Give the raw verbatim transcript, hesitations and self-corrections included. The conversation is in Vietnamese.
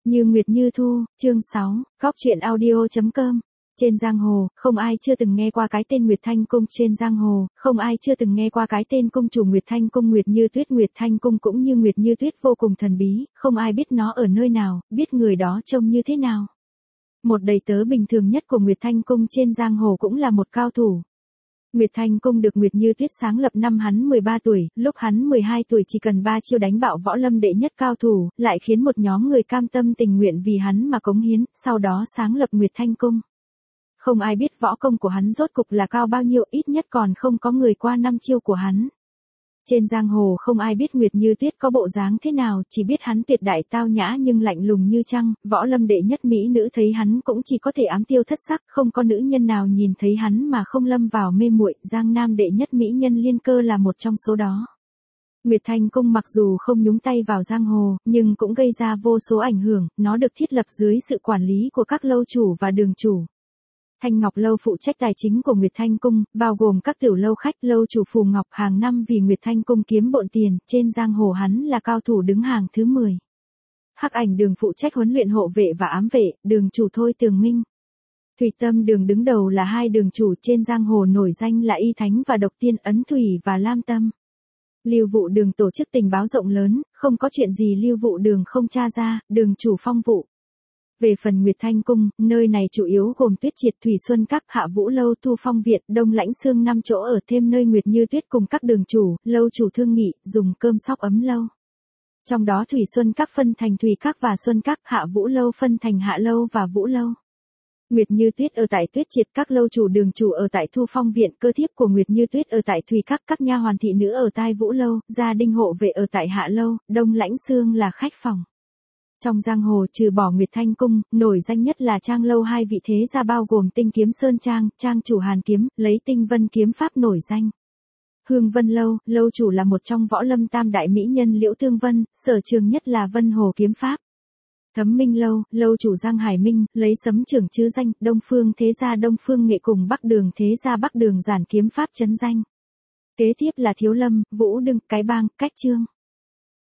Như Nguyệt Như Thu, chương sáu, Góc truyện audio chấm com. Trên giang hồ, không ai chưa từng nghe qua cái tên Nguyệt Thanh Cung. Trên giang hồ, không ai chưa từng nghe qua cái tên cung chủ Nguyệt Thanh Cung. Nguyệt Như Tuyết. Nguyệt Thanh Cung cũng như Nguyệt Như Tuyết vô cùng thần bí, không ai biết nó ở nơi nào, biết người đó trông như thế nào. Một đầy tớ bình thường nhất của Nguyệt Thanh Cung trên giang hồ cũng là một cao thủ. Nguyệt Thanh Cung được Nguyệt Như Tuyết sáng lập năm hắn mười ba tuổi, lúc hắn mười hai tuổi chỉ cần ba chiêu đánh bạo võ lâm đệ nhất cao thủ, lại khiến một nhóm người cam tâm tình nguyện vì hắn mà cống hiến, sau đó sáng lập Nguyệt Thanh Cung. Không ai biết võ công của hắn rốt cục là cao bao nhiêu, ít nhất còn không có người qua năm chiêu của hắn. Trên giang hồ không ai biết Nguyệt Như Tuyết có bộ dáng thế nào, chỉ biết hắn tuyệt đại tao nhã nhưng lạnh lùng như trăng, võ lâm đệ nhất mỹ nữ thấy hắn cũng chỉ có thể ám tiêu thất sắc, không có nữ nhân nào nhìn thấy hắn mà không lâm vào mê muội, giang nam đệ nhất mỹ nhân Liên Cơ là một trong số đó. Nguyệt Thanh Cung mặc dù không nhúng tay vào giang hồ, nhưng cũng gây ra vô số ảnh hưởng, nó được thiết lập dưới sự quản lý của các lâu chủ và đường chủ. Thanh Ngọc Lâu phụ trách tài chính của Nguyệt Thanh Cung, bao gồm các tiểu lâu khách, lâu chủ Phù Ngọc hàng năm vì Nguyệt Thanh Cung kiếm bộn tiền, trên giang hồ hắn là cao thủ đứng hàng thứ mười. Hắc Ảnh Đường phụ trách huấn luyện hộ vệ và ám vệ, đường chủ Thôi Tường Minh. Thủy Tâm Đường đứng đầu là hai đường chủ trên giang hồ nổi danh là Y Thánh và Độc Tiên, Ấn Thủy và Lam Tâm. Lưu Vụ Đường tổ chức tình báo rộng lớn, không có chuyện gì Lưu Vụ Đường không tra ra, đường chủ Phong Vụ. Về phần Nguyệt Thanh Cung, nơi này chủ yếu gồm Tuyết Triệt, Thủy Xuân Các, Hạ Vũ Lâu, Thu Phong Viện, Đông Lãnh Sương năm chỗ ở, thêm nơi Nguyệt Như Tuyết cùng các đường chủ, lâu chủ thương nghị, dùng cơm sóc ấm lâu. Trong đó Thủy Xuân Các phân thành Thủy Các và Xuân Các, Hạ Vũ Lâu phân thành Hạ Lâu và Vũ Lâu. Nguyệt Như Tuyết ở tại Tuyết Triệt, các lâu chủ đường chủ ở tại Thu Phong Viện, cơ thiếp của Nguyệt Như Tuyết ở tại Thủy Các, các nha hoàn thị nữ ở tai Vũ Lâu, gia đình hộ vệ ở tại Hạ Lâu, Đông Lãnh Sương là khách phòng. Trong giang hồ trừ bỏ Nguyệt Thanh Cung, nổi danh nhất là Trang Lâu, hai vị thế gia bao gồm Tinh Kiếm Sơn Trang, Trang chủ Hàn Kiếm, lấy Tinh Vân kiếm pháp nổi danh. Hương Vân Lâu, lâu chủ là một trong võ lâm tam đại mỹ nhân Liễu Thương Vân, sở trường nhất là Vân Hồ kiếm pháp. Thấm Minh Lâu, lâu chủ Giang Hải Minh, lấy Sấm Trưởng chứ danh, Đông Phương thế gia Đông Phương Nghệ cùng Bắc Đường thế gia Bắc Đường giản kiếm pháp chấn danh. Kế tiếp là Thiếu Lâm, Vũ Đương, Cái Bang, Cách Trương.